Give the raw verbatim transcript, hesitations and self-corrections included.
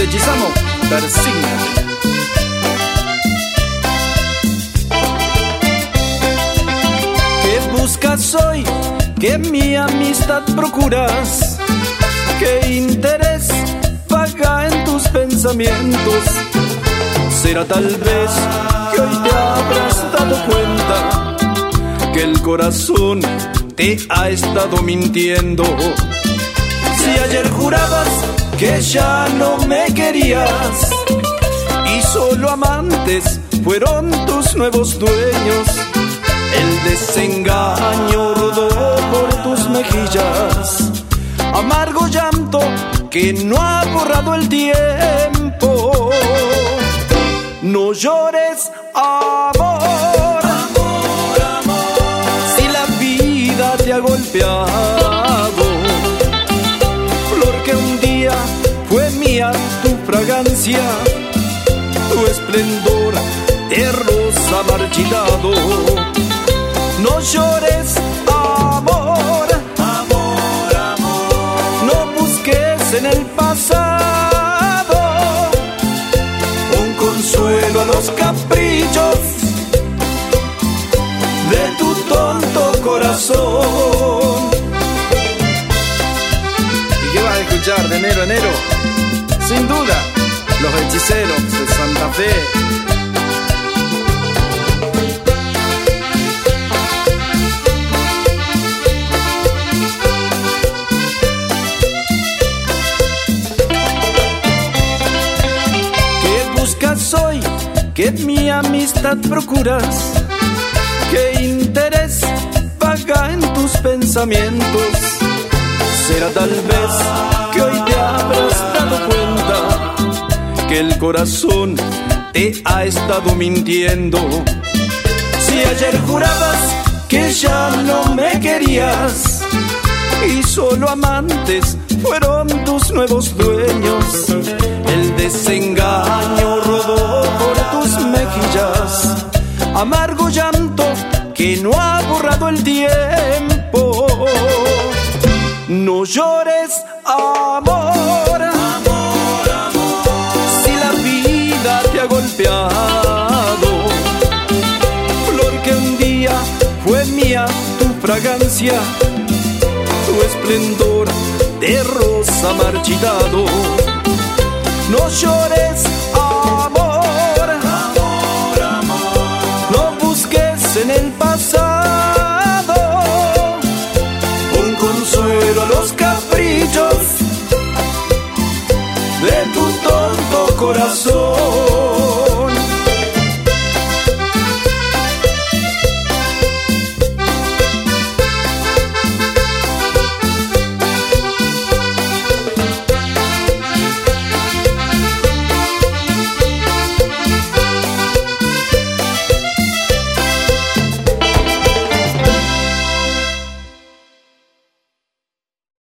te hechizamos, persígnate. ¿Qué buscas hoy? ¿Qué mi amistad procuras? ¿Qué interés vaga en tus pensamientos? Será tal vez que hoy te habrás dado cuenta que el corazón te ha estado mintiendo. Si ayer jurabas que ya no me querías y solo amantes fueron tus nuevos dueños, el desengaño rodó por tus mejillas, amargo llanto que no ha borrado el tiempo. No llores, amor, amor, amor, si la vida te ha golpeado. Flor que un día fue mía, tu fragancia, tu esplendor de rosa marchitado. No llores, amor, amor, amor, no busques en el pasado un consuelo a los caprichos de tu tonto corazón. ¿Y qué vas a escuchar de enero a enero? Sin duda, los hechiceros de Santa Fe. Soy, que mi amistad procuras, qué interés vaga en tus pensamientos. Será tal vez que hoy te habrás dado cuenta que el corazón te ha estado mintiendo. Si ayer jurabas que ya no me querías y solo amantes fueron tus nuevos dueños, el desengaño rodó por tus mejillas, amargo llanto que no ha borrado el tiempo. No llores, amor, amor, amor, si la vida te ha golpeado. Flor que un día fue mía, tu fragancia, tu esplendor de rosa marchitado. No llores,